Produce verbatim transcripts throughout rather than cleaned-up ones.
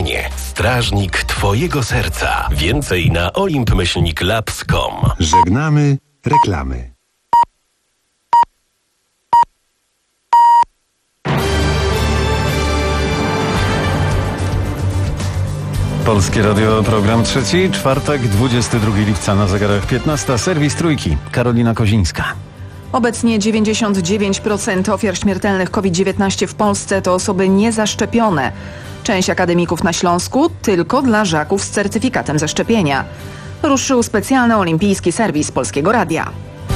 Poznanie. Strażnik Twojego serca. Więcej na olimp myślnik labs kropka com. Żegnamy reklamy. Polskie Radio, program trzeci, czwartek, dwudziestego drugiego lipca, na zegarach piętnasta, serwis Trójki. Karolina Kozińska. Obecnie dziewięćdziesiąt dziewięć procent ofiar śmiertelnych COVID dziewiętnaście w Polsce to osoby niezaszczepione. Część akademików na Śląsku tylko dla żaków z certyfikatem zaszczepienia. Ruszył specjalny olimpijski serwis Polskiego Radia.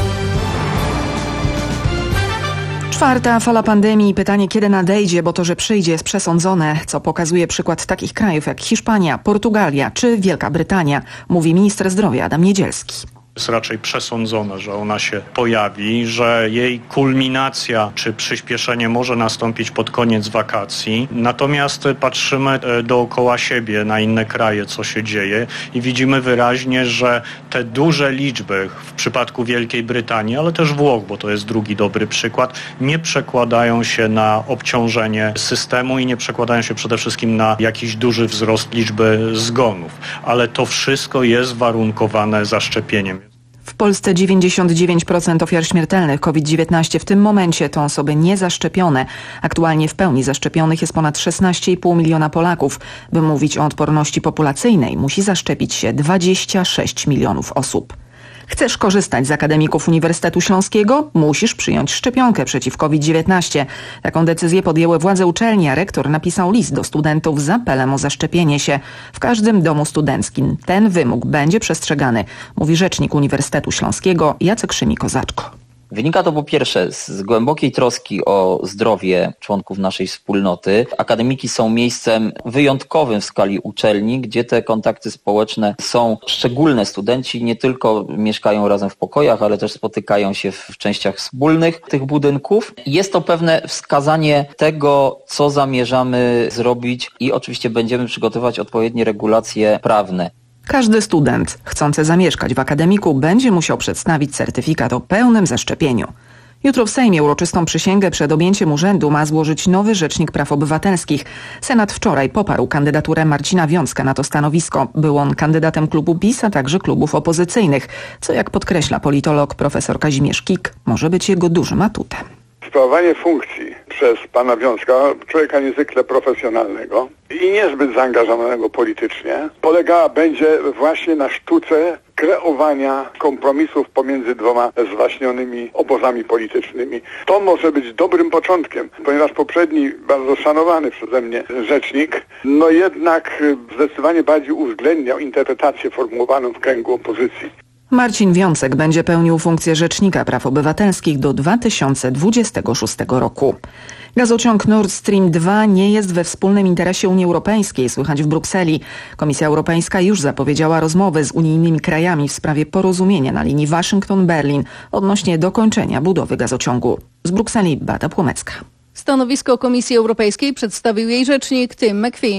Czwarta fala pandemii i pytanie, kiedy nadejdzie, bo to, że przyjdzie, jest przesądzone, co pokazuje przykład takich krajów jak Hiszpania, Portugalia czy Wielka Brytania, mówi minister zdrowia Adam Niedzielski. Jest raczej przesądzone, że ona się pojawi, że jej kulminacja czy przyspieszenie może nastąpić pod koniec wakacji. Natomiast patrzymy dookoła siebie na inne kraje, co się dzieje i widzimy wyraźnie, że te duże liczby w przypadku Wielkiej Brytanii, ale też Włoch, bo to jest drugi dobry przykład, nie przekładają się na obciążenie systemu i nie przekładają się przede wszystkim na jakiś duży wzrost liczby zgonów. Ale to wszystko jest warunkowane zaszczepieniem. W Polsce dziewięćdziesiąt dziewięć procent ofiar śmiertelnych COVID dziewiętnaście w tym momencie to osoby niezaszczepione. Aktualnie w pełni zaszczepionych jest ponad szesnaście i pół miliona Polaków. By mówić o odporności populacyjnej, musi zaszczepić się dwadzieścia sześć milionów osób. Chcesz korzystać z akademików Uniwersytetu Śląskiego? Musisz przyjąć szczepionkę przeciw COVID dziewiętnaście. Taką decyzję podjęły władze uczelni, a rektor napisał list do studentów z apelem o zaszczepienie się. W każdym domu studenckim ten wymóg będzie przestrzegany, mówi rzecznik Uniwersytetu Śląskiego Jacek Szymi-Kozaczko. Wynika to po pierwsze z głębokiej troski o zdrowie członków naszej wspólnoty. Akademiki są miejscem wyjątkowym w skali uczelni, gdzie te kontakty społeczne są szczególne. Studenci nie tylko mieszkają razem w pokojach, ale też spotykają się w częściach wspólnych tych budynków. Jest to pewne wskazanie tego, co zamierzamy zrobić i oczywiście będziemy przygotowywać odpowiednie regulacje prawne. Każdy student chcący zamieszkać w akademiku będzie musiał przedstawić certyfikat o pełnym zaszczepieniu. Jutro w Sejmie uroczystą przysięgę przed objęciem urzędu ma złożyć nowy Rzecznik Praw Obywatelskich. Senat wczoraj poparł kandydaturę Marcina Wiącka na to stanowisko. Był on kandydatem klubu PiS, a także klubów opozycyjnych, co jak podkreśla politolog profesor Kazimierz Kik, może być jego dużym atutem. Sprawowanie funkcji przez pana Wiącka, człowieka niezwykle profesjonalnego i niezbyt zaangażowanego politycznie, polegała będzie właśnie na sztuce kreowania kompromisów pomiędzy dwoma zwaśnionymi obozami politycznymi. To może być dobrym początkiem, ponieważ poprzedni, bardzo szanowany przeze mnie rzecznik, no jednak zdecydowanie bardziej uwzględniał interpretację formułowaną w kręgu opozycji. Marcin Wiącek będzie pełnił funkcję Rzecznika Praw Obywatelskich do dwa tysiące dwudziestego szóstego roku. Gazociąg Nord Stream dwa nie jest we wspólnym interesie Unii Europejskiej, słychać w Brukseli. Komisja Europejska już zapowiedziała rozmowy z unijnymi krajami w sprawie porozumienia na linii Waszyngton-Berlin odnośnie dokończenia budowy gazociągu. Z Brukseli Beata Płomecka. Stanowisko Komisji Europejskiej przedstawił jej rzecznik Tim McPhee.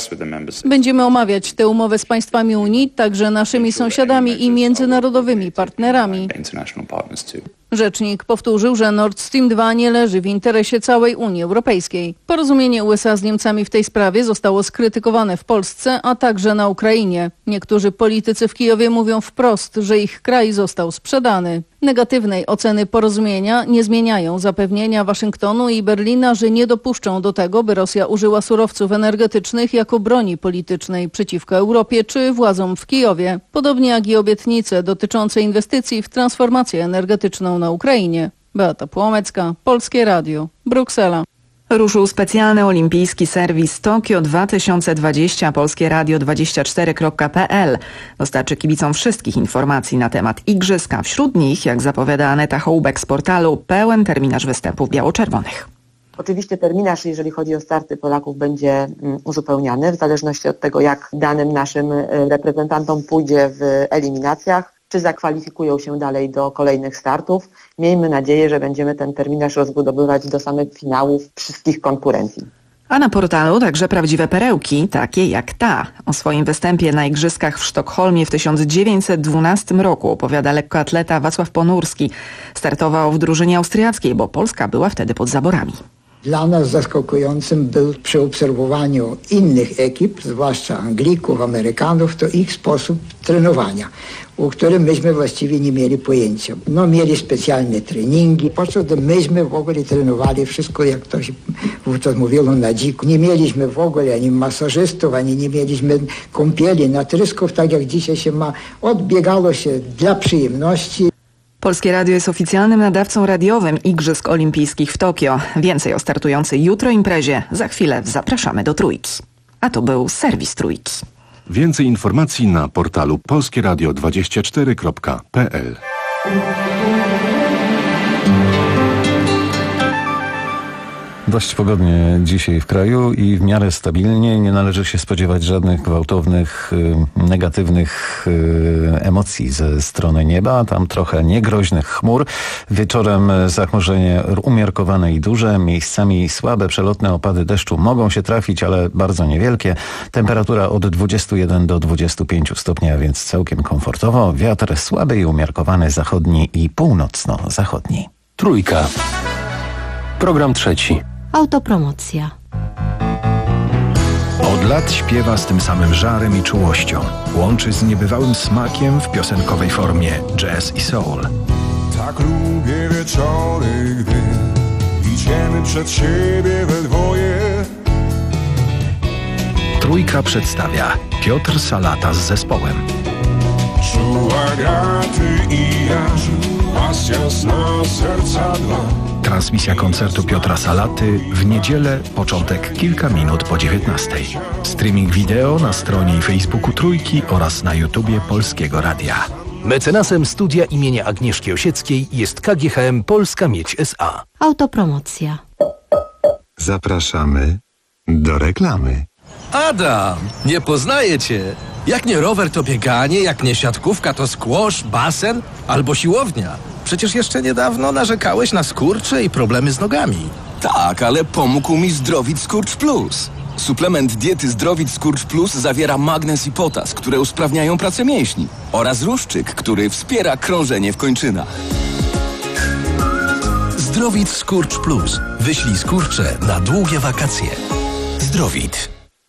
Będziemy omawiać tę umowę z państwami Unii, także naszymi sąsiadami i międzynarodowymi partnerami. Rzecznik powtórzył, że Nord Stream dwa nie leży w interesie całej Unii Europejskiej. Porozumienie U S A z Niemcami w tej sprawie zostało skrytykowane w Polsce, a także na Ukrainie. Niektórzy politycy w Kijowie mówią wprost, że ich kraj został sprzedany. Negatywnej oceny porozumienia nie zmieniają zapewnienia Waszyngtonu i Berlina, że nie dopuszczą do tego, by Rosja użyła surowców energetycznych jako broni politycznej przeciwko Europie czy władzom w Kijowie. Podobnie jak i obietnice dotyczące inwestycji w transformację energetyczną na Ukrainie. Beata Płomecka, Polskie Radio, Bruksela. Ruszył specjalny olimpijski serwis Tokio dwa tysiące dwadzieścia, polskie radio dwadzieścia cztery kropka p l. Dostarczy kibicom wszystkich informacji na temat igrzysk, a wśród nich, jak zapowiada Aneta Hołbek z portalu, pełen terminarz występów biało-czerwonych. Oczywiście terminarz, jeżeli chodzi o starty Polaków, będzie uzupełniany w zależności od tego, jak danym naszym reprezentantom pójdzie w eliminacjach, czy zakwalifikują się dalej do kolejnych startów. Miejmy nadzieję, że będziemy ten terminarz rozbudowywać do samych finałów wszystkich konkurencji. A na portalu także prawdziwe perełki, takie jak ta. O swoim występie na Igrzyskach w Sztokholmie w tysiąc dziewięćset dwunastym roku opowiada lekkoatleta Wacław Ponurski. Startował w drużynie austriackiej, bo Polska była wtedy pod zaborami. Dla nas zaskakującym był przy obserwowaniu innych ekip, zwłaszcza Anglików, Amerykanów, to ich sposób trenowania, o którym myśmy właściwie nie mieli pojęcia. No, mieli specjalne treningi, po co to myśmy w ogóle trenowali wszystko, jak to się wówczas mówiło, na dziku. Nie mieliśmy w ogóle ani masażystów, ani nie mieliśmy kąpieli, natrysków, tak jak dzisiaj się ma. Odbiegało się dla przyjemności. Polskie Radio jest oficjalnym nadawcą radiowym Igrzysk Olimpijskich w Tokio. Więcej o startującej jutro imprezie za chwilę zapraszamy do Trójki. A to był serwis Trójki. Więcej informacji na portalu polskieradio dwadzieścia cztery kropka p l. Dość pogodnie dzisiaj w kraju i w miarę stabilnie. Nie należy się spodziewać żadnych gwałtownych, negatywnych emocji ze strony nieba. Tam trochę niegroźnych chmur. Wieczorem zachmurzenie umiarkowane i duże. Miejscami słabe, przelotne opady deszczu mogą się trafić, ale bardzo niewielkie. Temperatura od dwudziestu jeden do dwudziestu pięciu stopni, a więc całkiem komfortowo. Wiatr słaby i umiarkowany zachodni i północno-zachodni. Trójka. Program trzeci. Autopromocja. Od lat śpiewa z tym samym żarem i czułością. Łączy z niebywałym smakiem w piosenkowej formie jazz i soul. Tak lubię wieczory, gdy idziemy przed siebie we dwoje. Trójka przedstawia Piotr Salata z zespołem. Czuła graty i ja, pasja z nas serca dwa. Transmisja koncertu Piotra Salaty w niedzielę, początek kilka minut po dziewiętnastej. Streaming wideo na stronie i Facebooku Trójki oraz na YouTubie Polskiego Radia. Mecenasem studia imienia Agnieszki Osieckiej jest K G H M Polska Miedź S A. Autopromocja. Zapraszamy do reklamy. Adam, nie poznaję cię. Jak nie rower, to bieganie, jak nie siatkówka, to squash, basen albo siłownia. Przecież jeszcze niedawno narzekałeś na skurcze i problemy z nogami. Tak, ale pomógł mi Zdrowit Skurcz Plus. Suplement diety Zdrowit Skurcz Plus zawiera magnez i potas, które usprawniają pracę mięśni, oraz ruszczyk, który wspiera krążenie w kończynach. Zdrowit Skurcz Plus. Wyślij skurcze na długie wakacje. Zdrowit.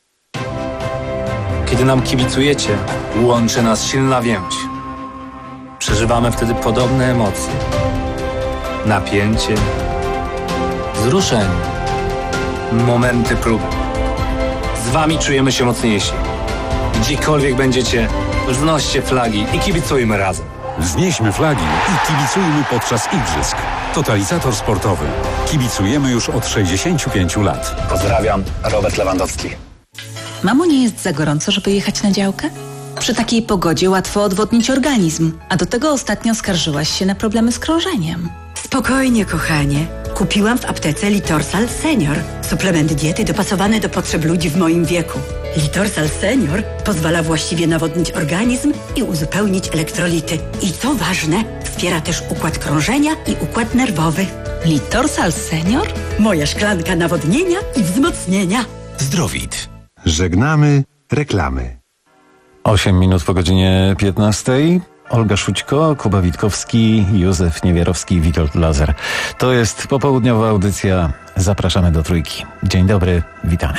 Kiedy nam kibicujecie, łączy nas silna więź. Przeżywamy wtedy podobne emocje. Napięcie, wzruszenie, momenty próby. Z wami czujemy się mocniejsi. Gdziekolwiek będziecie, wznoście flagi i kibicujmy razem. Wznieśmy flagi i kibicujmy podczas igrzysk. Totalizator sportowy. Kibicujemy już od sześćdziesięciu pięciu lat. Pozdrawiam, Robert Lewandowski. Mamo, nie jest za gorąco, żeby jechać na działkę? Przy takiej pogodzie łatwo odwodnić organizm, a do tego ostatnio skarżyłaś się na problemy z krążeniem. Spokojnie, kochanie. Kupiłam w aptece Litorsal Senior. Suplement diety dopasowany do potrzeb ludzi w moim wieku. Litorsal Senior pozwala właściwie nawodnić organizm i uzupełnić elektrolity. I co ważne, wspiera też układ krążenia i układ nerwowy. Litorsal Senior? Moja szklanka nawodnienia i wzmocnienia. Zdrowit. Żegnamy reklamy. Osiem minut po godzinie piętnastej. Olga Szućko, Kuba Witkowski, Józef Niewiarowski, Witold Lazer. To jest popołudniowa audycja. Zapraszamy do Trójki. Dzień dobry, witamy.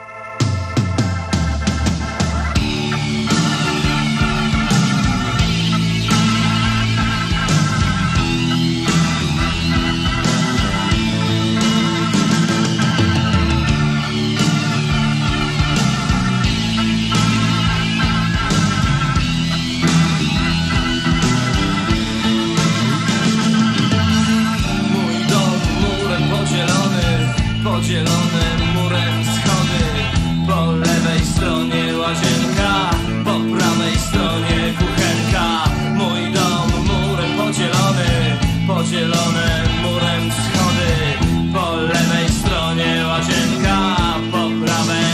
Zielonym murem schody, po lewej stronie łazienka, po prawej stronie kuchenka. Mój dom murem podzielony, podzielone murem schody, po lewej stronie łazienka, po prawej.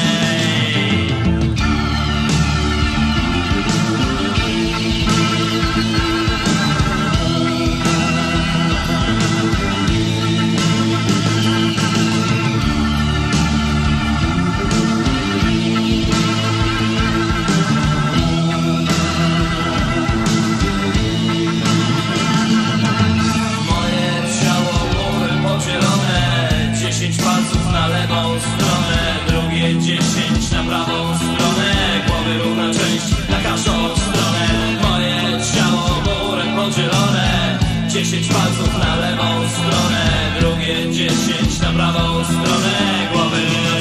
dziesięć palców na lewą stronę, drugie dziesięć na prawą stronę głowy.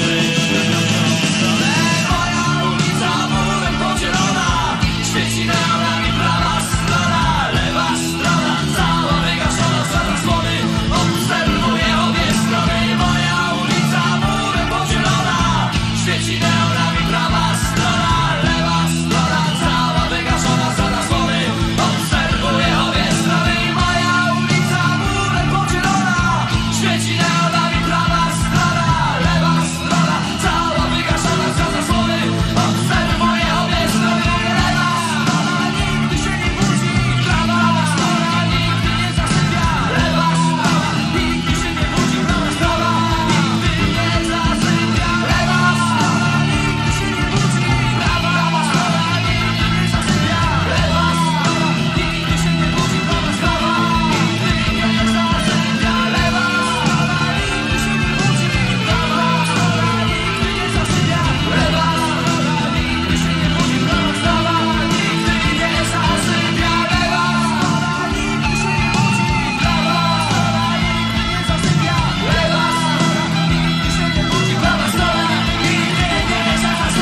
Moja ulica murem podzielona, świeci neonami prawa strona, lewa strona cała wygaszona za zasłony, obserwuję obie strony. Moja ulica murem podzielona, świeci neonami prawa strona, lewa strona cała wygaszona za zasłony, obserwuję obie strony. Moja ulica murem podzielona, świeci neonami prawa strona, lewa strona cała wygaszona za zasłony, obserwuję obie strony. Lewa strona nigdy się nie budzi, prawa strona nigdy nie zasypia. Lewa strona nigdy się nie budzi, prawa strona nigdy nie zasypia. Lewa strona nigdy się nie budzi, prawa strona nigdy nie zasypia. Lewa strona nigdy się nie budzi, prawa strona nigdy nie zasypia. Lewa strona nigdy się nie budzi, prawa strona nigdy nie zasypia. Lewa strona nigdy się nie budzi, prawa strona nigdy nie zasypia. Lewa strona nigdy się nie budzi, prawa strona nigdy nie zasypia. Lewa strona nigdy się nie budzi, prawa strona nigdy nie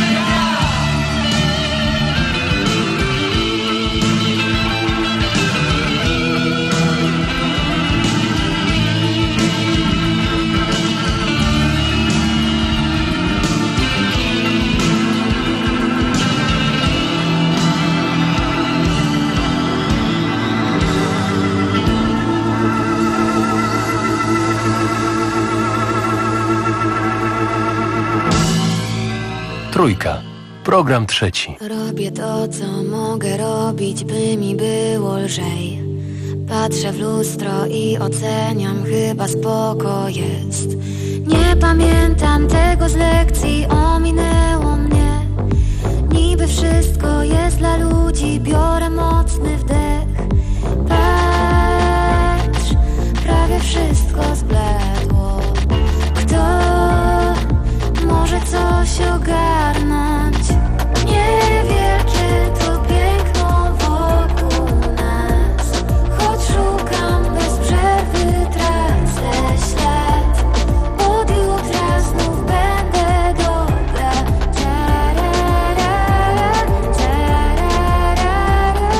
Trójka. Program trzeci. Robię to, co mogę robić, by mi było lżej. Patrzę w lustro i oceniam, chyba spoko jest. Nie pamiętam tego z lekcji, ominęło mnie. Niby wszystko jest dla ludzi, biorę mocny wdech. Patrz, prawie wszystko zbledło. Kto może coś ogarnąć? Niewielkie to piękno wokół nas, choć szukam bez przerwy, tracę ślad. Od jutra znów będę dobra. Tararara, tararara.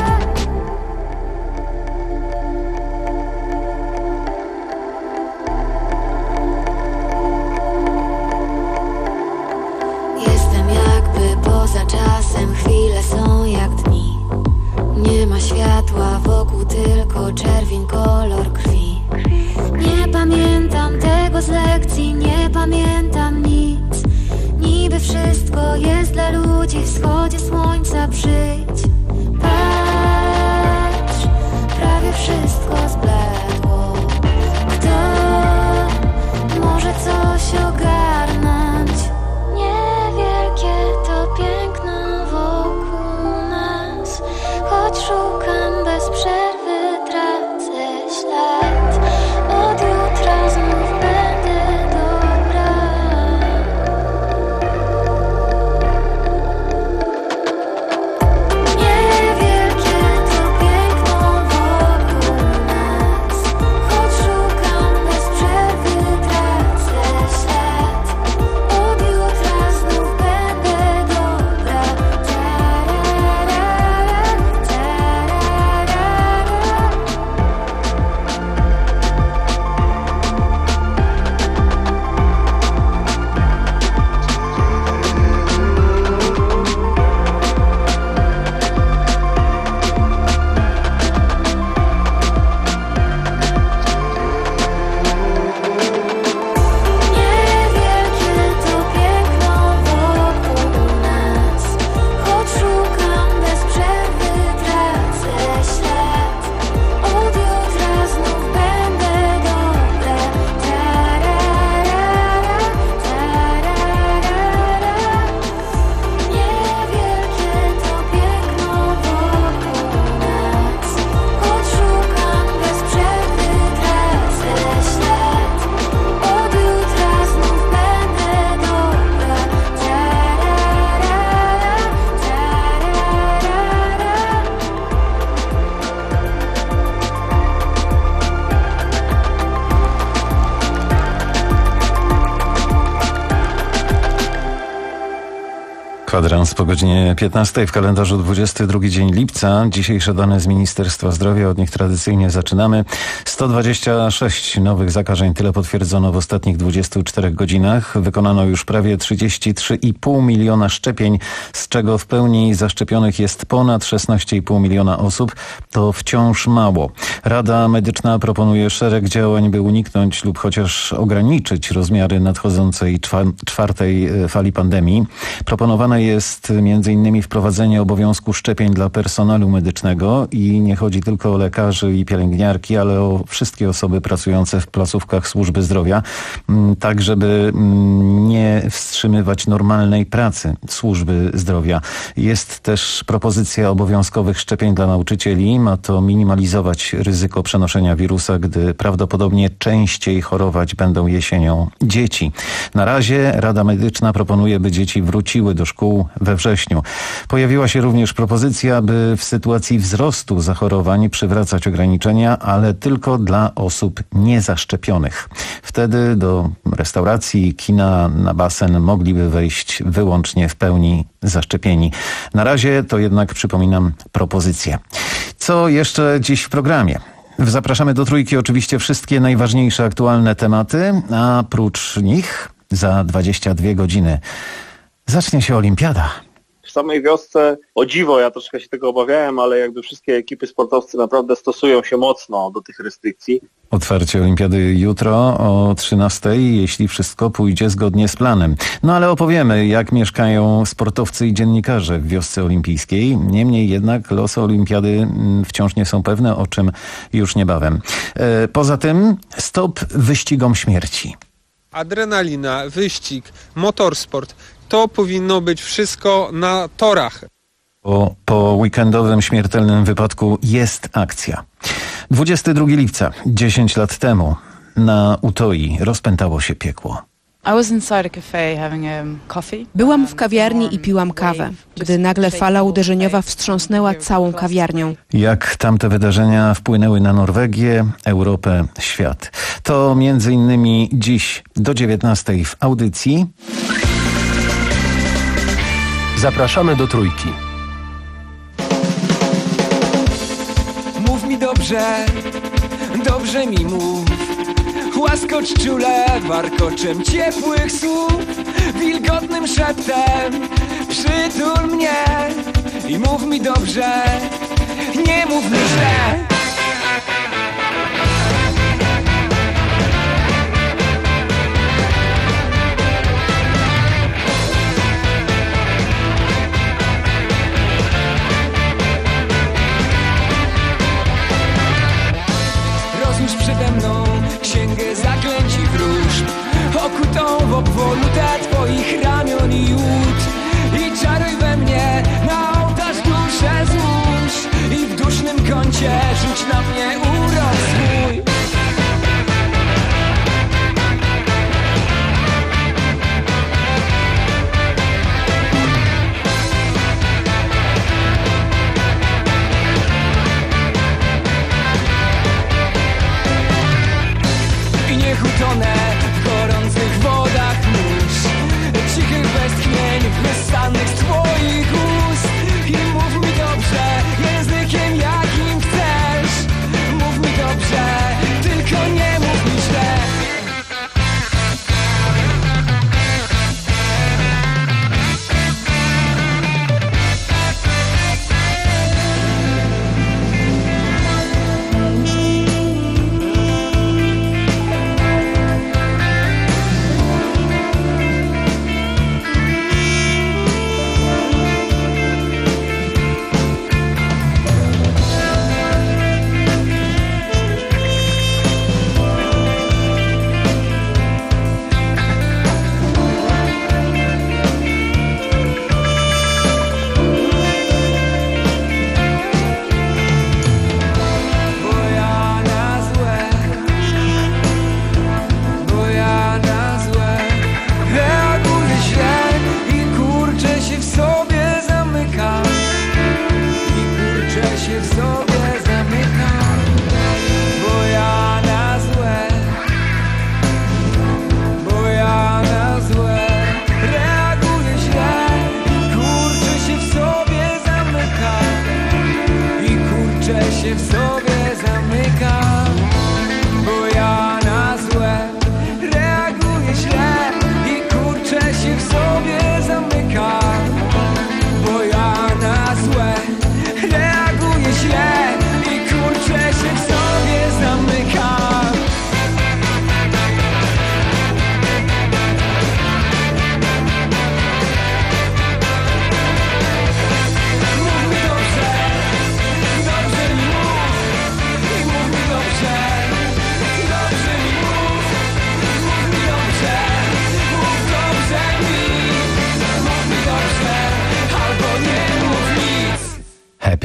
Jestem jakby poza czasem, chwile są jak dni. Nie ma światła wokół, tylko czerwień, kolor krwi. Nie pamiętam tego z lekcji, nie pamiętam nic. Niby wszystko jest dla ludzi, wschodzie słońca przyjdź. Patrz, prawie wszystko zbledło. Kto może coś ogarnąć? Niewielkie to piękno wokół nas, choć szukam bez przerwy, tracę ślad. Od jutra znów będę dobra. Kwadrans po godzinie piętnastej w kalendarzu dwudziesty drugi dzień lipca. Dzisiejsze dane z Ministerstwa Zdrowia, od nich tradycyjnie zaczynamy. sto dwadzieścia sześć nowych zakażeń, tyle potwierdzono w ostatnich dwudziestu czterech godzinach. Wykonano już prawie trzydzieści trzy i pół miliona szczepień, z czego w pełni zaszczepionych jest ponad szesnaście i pół miliona osób. To wciąż mało. Rada Medyczna proponuje szereg działań, by uniknąć lub chociaż ograniczyć rozmiary nadchodzącej czwartej fali pandemii. Proponowane jest między innymi wprowadzenie obowiązku szczepień dla personelu medycznego i nie chodzi tylko o lekarzy i pielęgniarki, ale o wszystkie osoby pracujące w placówkach służby zdrowia, tak żeby nie wstrzymywać normalnej pracy służby zdrowia. Jest też propozycja obowiązkowych szczepień dla nauczycieli. Ma to minimalizować ryzyko przenoszenia wirusa, gdy prawdopodobnie częściej chorować będą jesienią dzieci. Na razie Rada Medyczna proponuje, by dzieci wróciły do szkół we wrześniu. Pojawiła się również propozycja, by w sytuacji wzrostu zachorowań przywracać ograniczenia, ale tylko dla osób niezaszczepionych. Wtedy do restauracji, kina, na basen mogliby wejść wyłącznie w pełni zaszczepieni. Na razie to jednak, przypominam, propozycje. Co jeszcze dziś w programie? Zapraszamy do Trójki oczywiście wszystkie najważniejsze aktualne tematy, a prócz nich za dwadzieścia dwie godziny zacznie się olimpiada. W samej wiosce, o dziwo, ja troszkę się tego obawiałem, ale jakby wszystkie ekipy, sportowcy naprawdę stosują się mocno do tych restrykcji. Otwarcie olimpiady jutro o trzynastej, jeśli wszystko pójdzie zgodnie z planem. No ale opowiemy, jak mieszkają sportowcy i dziennikarze w wiosce olimpijskiej. Niemniej jednak losy olimpiady wciąż nie są pewne, o czym już niebawem. Poza tym stop wyścigom śmierci. Adrenalina, wyścig, motorsport. To powinno być wszystko na torach. Po, po weekendowym śmiertelnym wypadku jest akcja. dwudziestego drugiego lipca, dziesięć lat temu, na Utoi rozpętało się piekło. Byłam w kawiarni i piłam kawę, gdy nagle fala uderzeniowa wstrząsnęła całą kawiarnią. Jak tamte wydarzenia wpłynęły na Norwegię, Europę, świat. To między innymi dziś do dziewiętnastej w audycji. Zapraszamy do Trójki. Mów mi dobrze, dobrze mi mów. Łaskocz czule warkoczem ciepłych słów, wilgotnym szeptem przytul mnie i mów mi dobrze, nie mów mi źle. Rozłóż przede mną księgę zaklęć i wróżb, okutą w obwolutę twoich ramion i ud, i czaruj we mnie na ołtarz duszę złóż i w dusznym kącie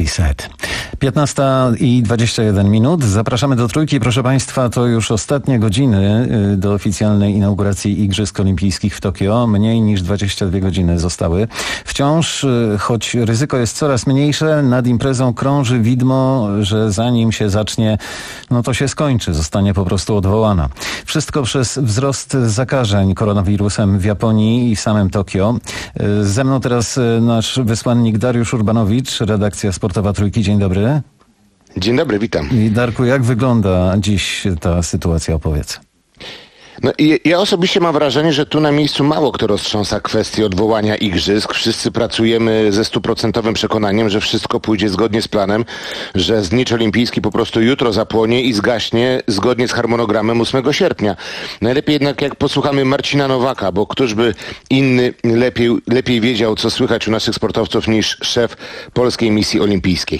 She Said. piętnasta i dwadzieścia jeden minut. Zapraszamy do Trójki. Proszę Państwa, to już ostatnie godziny do oficjalnej inauguracji Igrzysk Olimpijskich w Tokio. Mniej niż dwadzieścia dwie godziny zostały. Wciąż, choć ryzyko jest coraz mniejsze, nad imprezą krąży widmo, że zanim się zacznie, no to się skończy. Zostanie po prostu odwołana. Wszystko przez wzrost zakażeń koronawirusem w Japonii i samym Tokio. Ze mną teraz nasz wysłannik Dariusz Urbanowicz, redakcja sportowa Trójki. Dzień dobry. Dzień dobry, witam. I Darku, jak wygląda dziś ta sytuacja? Opowiedz. No i ja osobiście mam wrażenie, że tu na miejscu mało kto roztrząsa kwestię odwołania igrzysk. Wszyscy pracujemy ze stuprocentowym przekonaniem, że wszystko pójdzie zgodnie z planem, że znicz olimpijski po prostu jutro zapłonie i zgaśnie zgodnie z harmonogramem ósmego sierpnia. Najlepiej jednak jak posłuchamy Marcina Nowaka, bo któż by inny lepiej, lepiej wiedział, co słychać u naszych sportowców niż szef polskiej misji olimpijskiej.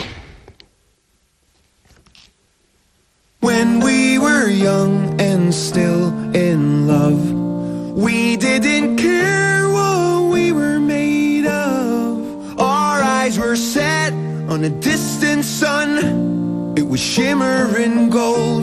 When we were young and still in love, we didn't care what we were made of. Our eyes were set on a distant sun. It was shimmering gold.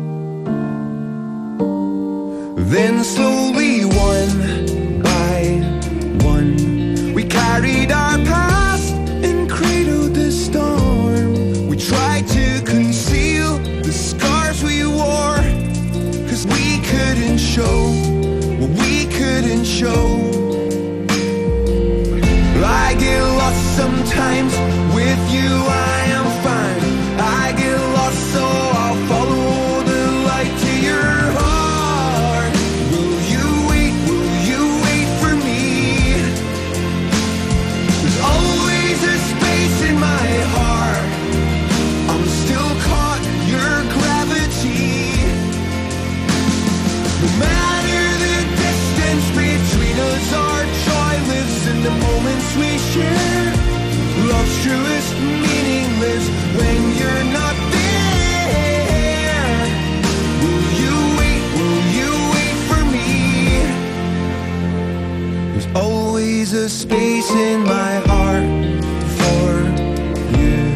Then slowly, one by one, we carried our past and cradled the storm. We tried to conceal the scars we wore, 'cause we couldn't show what we couldn't show. I get lost sometimes, with you I am fine. I get lost, so I'll follow the light to your heart. Will you wait, will you wait for me? There's always a space in my heart. I'm still caught in your gravity. No matter the distance between us, our joy lives in the moments we share. Love's truest, meaningless when you're not there. Will you wait, will you wait for me? There's always a space in my heart for you.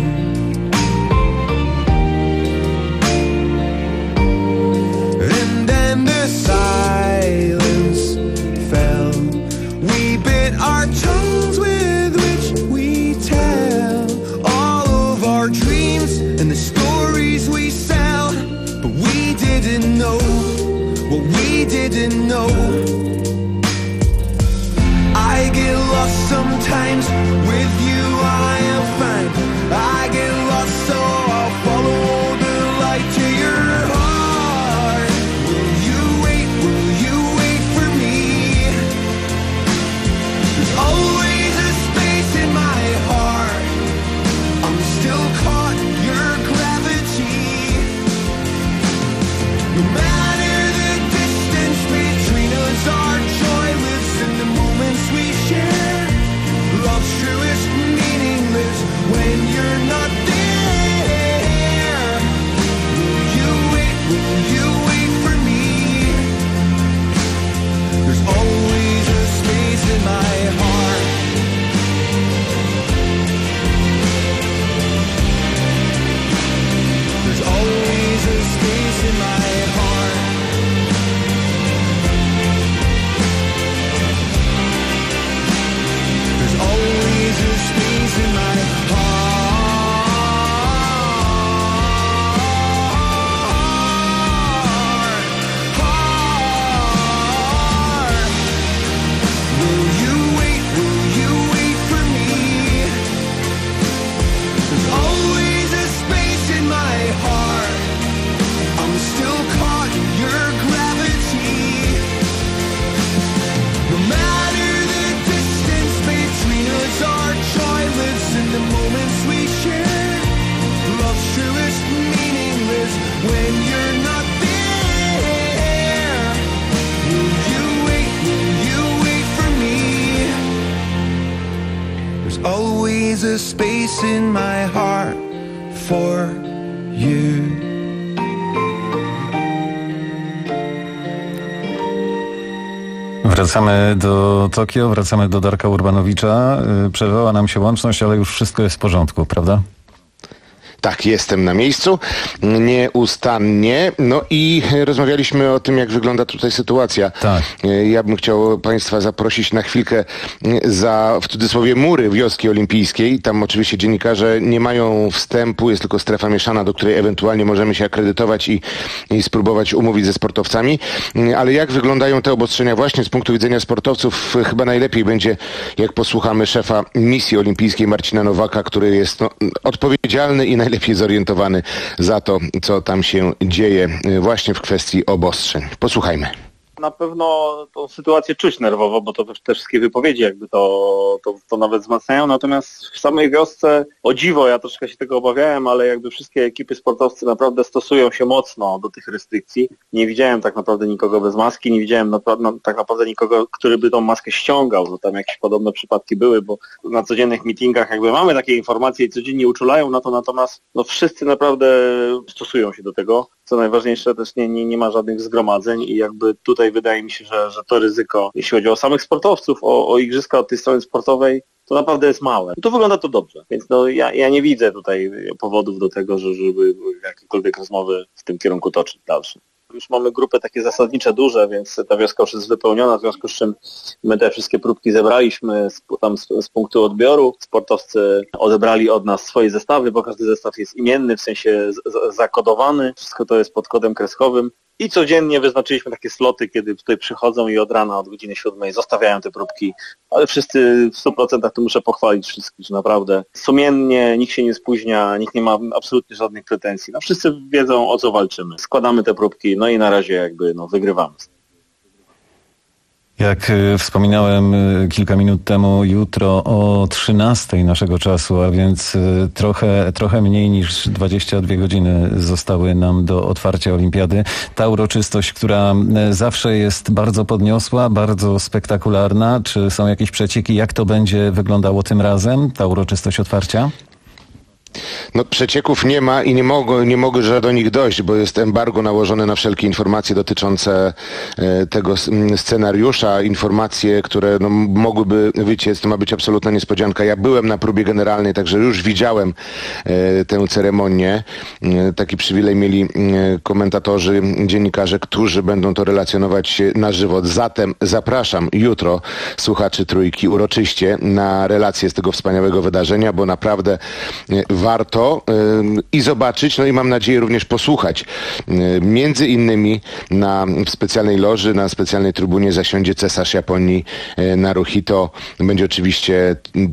And then the silence fell. We bit our tongues with which we tell all of our dreams and the stories we sell. But we didn't know what we didn't know. I get lost sometimes, with you I am fine. I get lost, so I'll follow the light to your heart. Will you wait, will you wait for me? There's always a space in my heart. I'm still caught in your gravity. No matter the distance between us, our joy lives in the moments we share. Love's truest, meaningless when you're not there. Will you wait, will you wait for me? There's always a space in my heart. There's always a space in my heart. There's always a space in my heart. Will you wait, will you wait for me? There's always a space in my heart. I'm still caught in your gravity. No matter the distance between us, our joy lives in the moments we share. Love's truest, meaningless when you're not there. Will you wait, will you wait for me? There's always a space in my heart for you. Wracamy do Tokio, wracamy do Darka Urbanowicza. Przerwała nam się łączność, ale już wszystko jest w porządku, prawda? Tak, jestem na miejscu, nieustannie. No i rozmawialiśmy o tym, jak wygląda tutaj sytuacja. Tak. Ja bym chciał Państwa zaprosić na chwilkę za, w cudzysłowie, mury wioski olimpijskiej. Tam oczywiście dziennikarze nie mają wstępu, jest tylko strefa mieszana, do której ewentualnie możemy się akredytować i, i spróbować umówić ze sportowcami. Ale jak wyglądają te obostrzenia właśnie z punktu widzenia sportowców? Chyba najlepiej będzie, jak posłuchamy szefa misji olimpijskiej Marcina Nowaka, który jest no, odpowiedzialny i najlepiej zorientowany za to, co tam się dzieje właśnie w kwestii obostrzeń. Posłuchajmy. Na pewno tą sytuację czuć nerwowo, bo to te wszystkie wypowiedzi jakby to, to, to nawet wzmacniają, natomiast w samej wiosce, o dziwo, ja troszkę się tego obawiałem, ale jakby wszystkie ekipy sportowcy naprawdę stosują się mocno do tych restrykcji. Nie widziałem tak naprawdę nikogo bez maski, nie widziałem napra- no, tak naprawdę nikogo, który by tą maskę ściągał, bo tam jakieś podobne przypadki były, bo na codziennych meetingach jakby mamy takie informacje i codziennie uczulają na to, natomiast no wszyscy naprawdę stosują się do tego. Co najważniejsze, też nie, nie, nie ma żadnych zgromadzeń i jakby tutaj wydaje mi się, że, że to ryzyko, jeśli chodzi o samych sportowców, o, o igrzyska od tej strony sportowej, to naprawdę jest małe. I to wygląda to dobrze, więc no, ja, ja nie widzę tutaj powodów do tego, że, żeby jakiekolwiek rozmowy w tym kierunku toczyć dalsze. Już mamy grupy takie zasadnicze, duże, więc ta wioska już jest wypełniona, w związku z czym my te wszystkie próbki zebraliśmy z, tam z, z punktu odbioru. Sportowcy odebrali od nas swoje zestawy, bo każdy zestaw jest imienny, w sensie z, z, zakodowany. Wszystko to jest pod kodem kreskowym. I codziennie wyznaczyliśmy takie sloty, kiedy tutaj przychodzą i od rana, od godziny siódmej zostawiają te próbki. Ale wszyscy w stu procentach to muszę pochwalić wszystkich, że naprawdę sumiennie, nikt się nie spóźnia, nikt nie ma absolutnie żadnych pretensji. No wszyscy wiedzą, o co walczymy. Składamy te próbki, no i na razie jakby no, wygrywamy. Jak wspominałem kilka minut temu, jutro o trzynastej naszego czasu, a więc trochę, trochę mniej niż dwadzieścia dwie godziny zostały nam do otwarcia olimpiady. Ta uroczystość, która zawsze jest bardzo podniosła, bardzo spektakularna. Czy są jakieś przecieki? Jak to będzie wyglądało tym razem, ta uroczystość otwarcia? No przecieków nie ma i nie mogą, nie mogę że do nich dojść, bo jest embargo nałożone na wszelkie informacje dotyczące e, tego scenariusza, informacje, które no, mogłyby wyciec, to ma być absolutna niespodzianka. Ja byłem na próbie generalnej, także już widziałem e, tę ceremonię. E, taki przywilej mieli e, komentatorzy, dziennikarze, którzy będą to relacjonować na żywo. Zatem zapraszam jutro słuchaczy Trójki uroczyście na relację z tego wspaniałego wydarzenia, bo naprawdę e, warto y, i zobaczyć, no i mam nadzieję również posłuchać. Y, między innymi na w specjalnej loży, na specjalnej trybunie zasiądzie cesarz Japonii y, Naruhito. Będzie oczywiście y,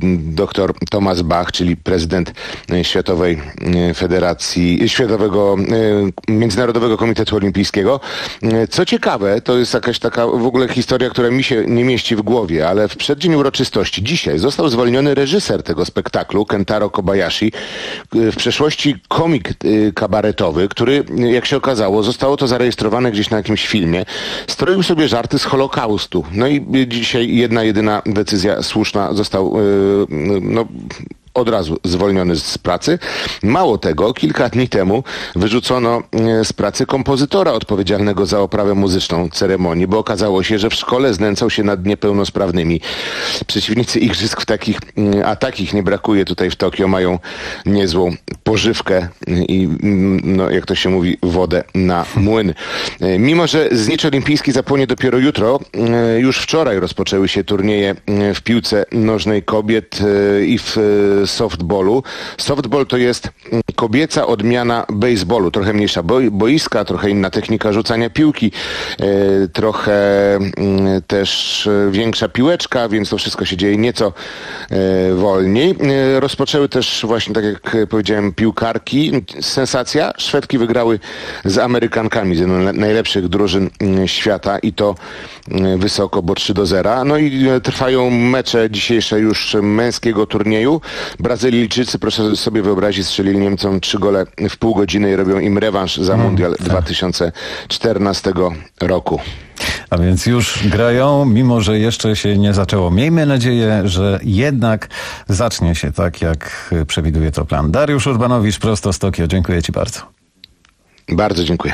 dr Thomas Bach, czyli prezydent y, Światowej y, Federacji, y, Światowego y, Międzynarodowego Komitetu Olimpijskiego. Y, co ciekawe, to jest jakaś taka w ogóle historia, która mi się nie mieści w głowie, ale w przeddzień uroczystości dzisiaj został zwolniony reżyser tego spektaklu, Kentaro Kobayashi, w przeszłości komik kabaretowy, który, jak się okazało, zostało to zarejestrowane gdzieś na jakimś filmie, stroił sobie żarty z Holokaustu. No i dzisiaj jedna, jedyna decyzja słuszna, został no, od razu zwolniony z pracy. Mało tego, kilka dni temu wyrzucono z pracy kompozytora odpowiedzialnego za oprawę muzyczną ceremonii, bo okazało się, że w szkole znęcał się nad niepełnosprawnymi. Przeciwnicy igrzysk w takich, a takich nie brakuje tutaj w Tokio, mają niezłą pożywkę i, no, jak to się mówi, wodę na młyn. Mimo że znicz olimpijski zapłonie dopiero jutro, już wczoraj rozpoczęły się turnieje w piłce nożnej kobiet i w softballu. Softball to jest kobieca odmiana baseballu, trochę mniejsza boiska, trochę inna technika rzucania piłki, e, trochę e, też większa piłeczka, więc to wszystko się dzieje nieco e, wolniej. E, rozpoczęły też właśnie, tak jak powiedziałem, piłkarki. Sensacja, Szwedki wygrały z Amerykankami, z jedną z najlepszych drużyn świata i to e, wysoko, bo trzy do zera. No i e, trwają mecze dzisiejsze już męskiego turnieju. Brazylijczycy, proszę sobie wyobrazić, strzelili Niemcom trzy gole w pół godziny i robią im rewanż za Mundial mm, tak. dwa tysiące czternastego roku. A więc już grają, mimo że jeszcze się nie zaczęło. Miejmy nadzieję, że jednak zacznie się tak, jak przewiduje to plan. Dariusz Urbanowicz, prosto z Tokio. Dziękuję Ci bardzo. Bardzo dziękuję.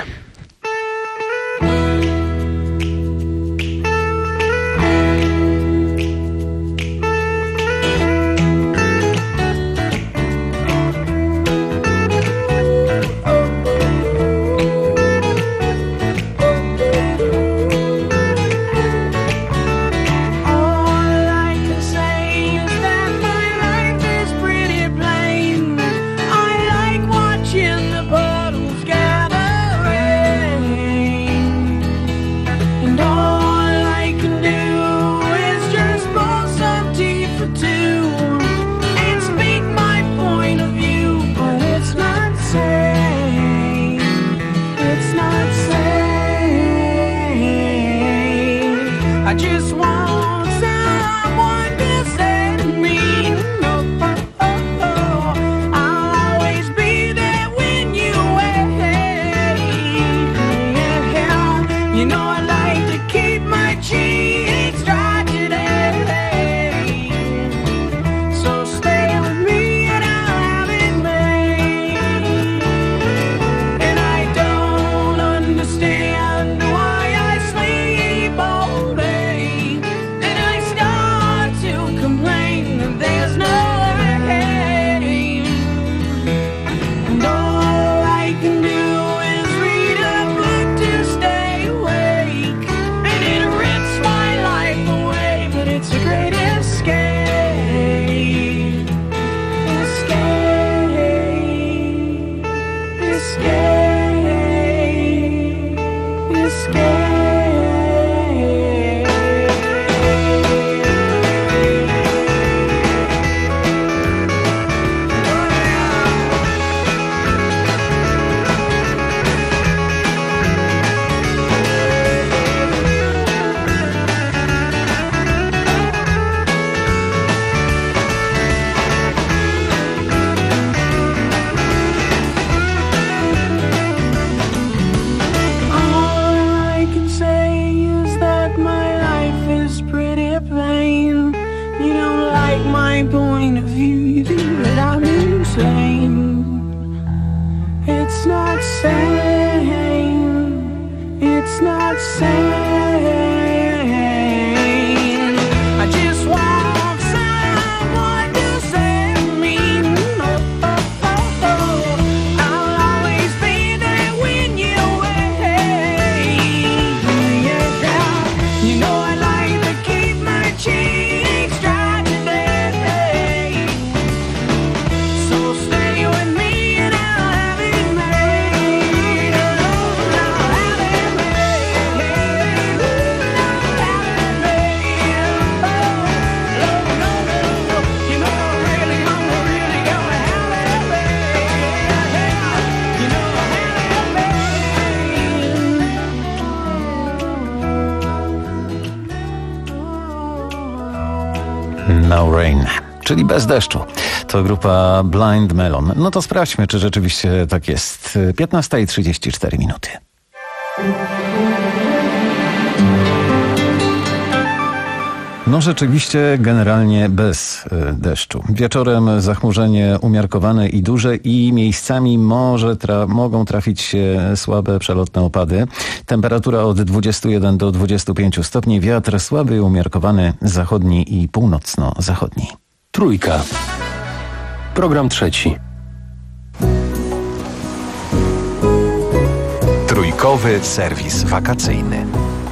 No Rain, czyli bez deszczu. To grupa Blind Melon. No to sprawdźmy, czy rzeczywiście tak jest. piętnasta i trzydzieści cztery minuty. No rzeczywiście generalnie bez y, deszczu. Wieczorem zachmurzenie umiarkowane i duże i miejscami może tra- mogą trafić się słabe przelotne opady. Temperatura od dwudziestu jeden do dwudziestu pięciu stopni. Wiatr słaby i umiarkowany zachodni i północno-zachodni. Trójka. Program trzeci. Trójkowy serwis wakacyjny.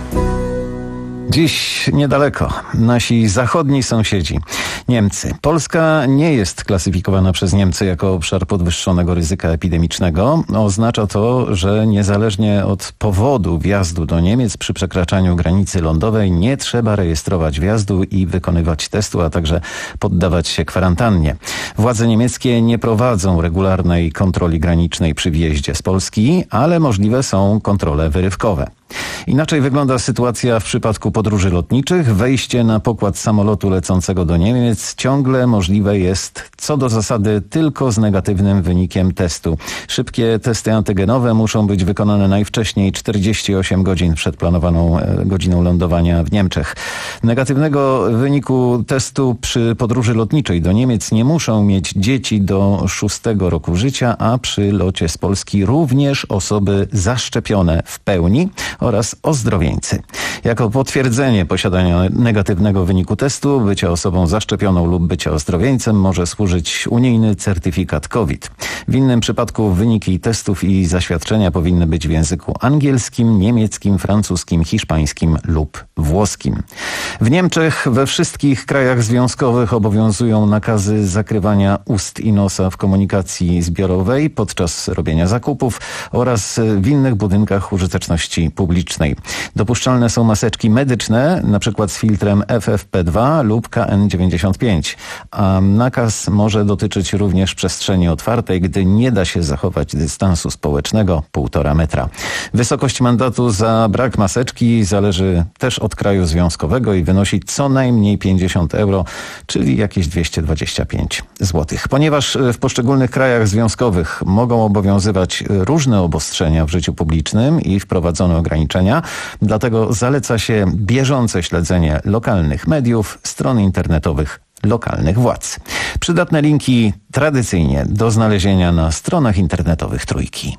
Dziś niedaleko. Nasi zachodni sąsiedzi. Niemcy. Polska nie jest klasyfikowana przez Niemcy jako obszar podwyższonego ryzyka epidemicznego. Oznacza to, że niezależnie od powodu wjazdu do Niemiec przy przekraczaniu granicy lądowej nie trzeba rejestrować wjazdu i wykonywać testu, a także poddawać się kwarantannie. Władze niemieckie nie prowadzą regularnej kontroli granicznej przy wjeździe z Polski, ale możliwe są kontrole wyrywkowe. Inaczej wygląda sytuacja w przypadku podróży lotniczych. Wejście na pokład samolotu lecącego do Niemiec ciągle możliwe jest co do zasady tylko z negatywnym wynikiem testu. Szybkie testy antygenowe muszą być wykonane najwcześniej czterdzieści osiem godzin przed planowaną godziną lądowania w Niemczech. Negatywnego wyniku testu przy podróży lotniczej do Niemiec nie muszą mieć dzieci do szóstego roku życia, a przy locie z Polski również osoby zaszczepione w pełni oraz ozdrowieńcy. Jako potwierdzenie posiadania negatywnego wyniku testu, bycia osobą zaszczepioną lub bycia ozdrowieńcem może służyć unijny certyfikat COVID. W innym przypadku wyniki testów i zaświadczenia powinny być w języku angielskim, niemieckim, francuskim, hiszpańskim lub włoskim. W Niemczech we wszystkich krajach związkowych obowiązują nakazy zakrywania ust i nosa w komunikacji zbiorowej podczas robienia zakupów oraz w innych budynkach użyteczności publicznej. Dopuszczalne są maseczki medyczne, na przykład z filtrem F F P dwa lub K N dziewięćdziesiąt pięć, a nakaz może dotyczyć również przestrzeni otwartej, gdy nie da się zachować dystansu społecznego półtora metra. Wysokość mandatu za brak maseczki zależy też od kraju związkowego i wynosi co najmniej pięćdziesiąt euro, czyli jakieś dwieście dwadzieścia pięć złotych. Ponieważ w poszczególnych krajach związkowych mogą obowiązywać różne obostrzenia w życiu publicznym i wprowadzone ograniczenia, dlatego zaleca się bieżące śledzenie lokalnych mediów, stron internetowych lokalnych władz. Przydatne linki tradycyjnie do znalezienia na stronach internetowych Trójki.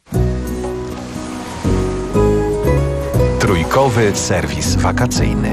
Trójkowy serwis wakacyjny.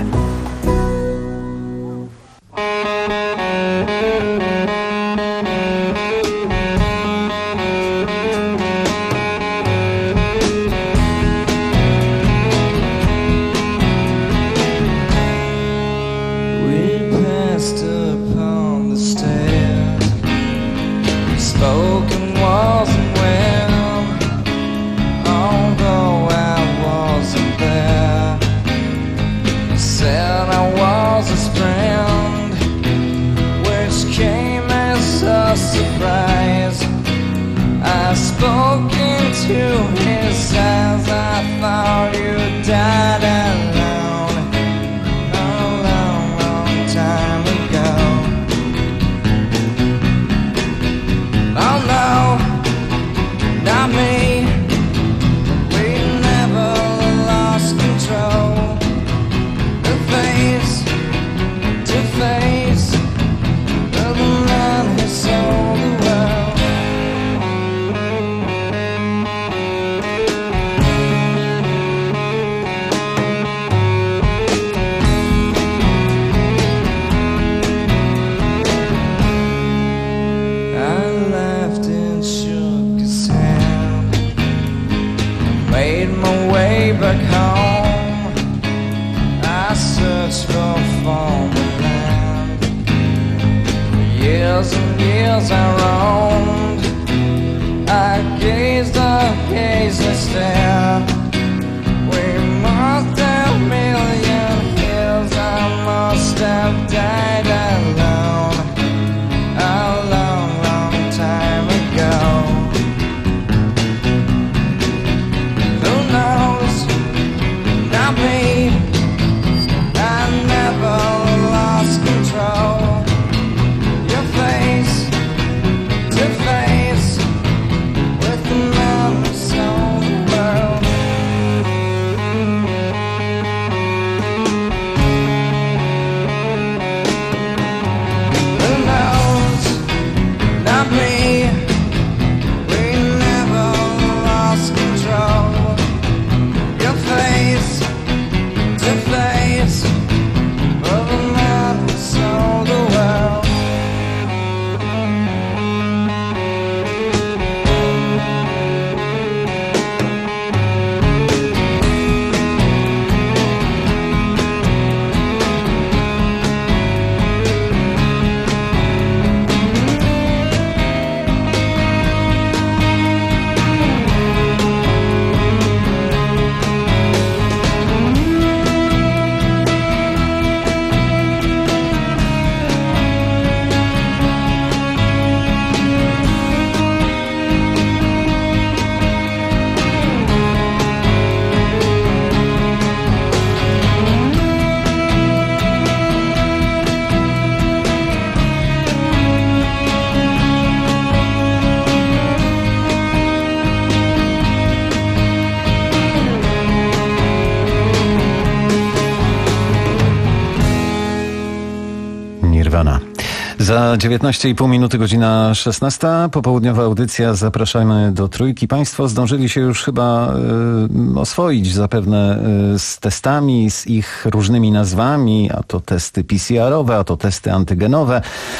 Za dziewiętnaście i pół minuty, godzina szesnasta, popołudniowa audycja. Zapraszamy do Trójki. Państwo zdążyli się już chyba y, oswoić zapewne y, z testami, z ich różnymi nazwami, a to testy P C R-owe, a to testy antygenowe.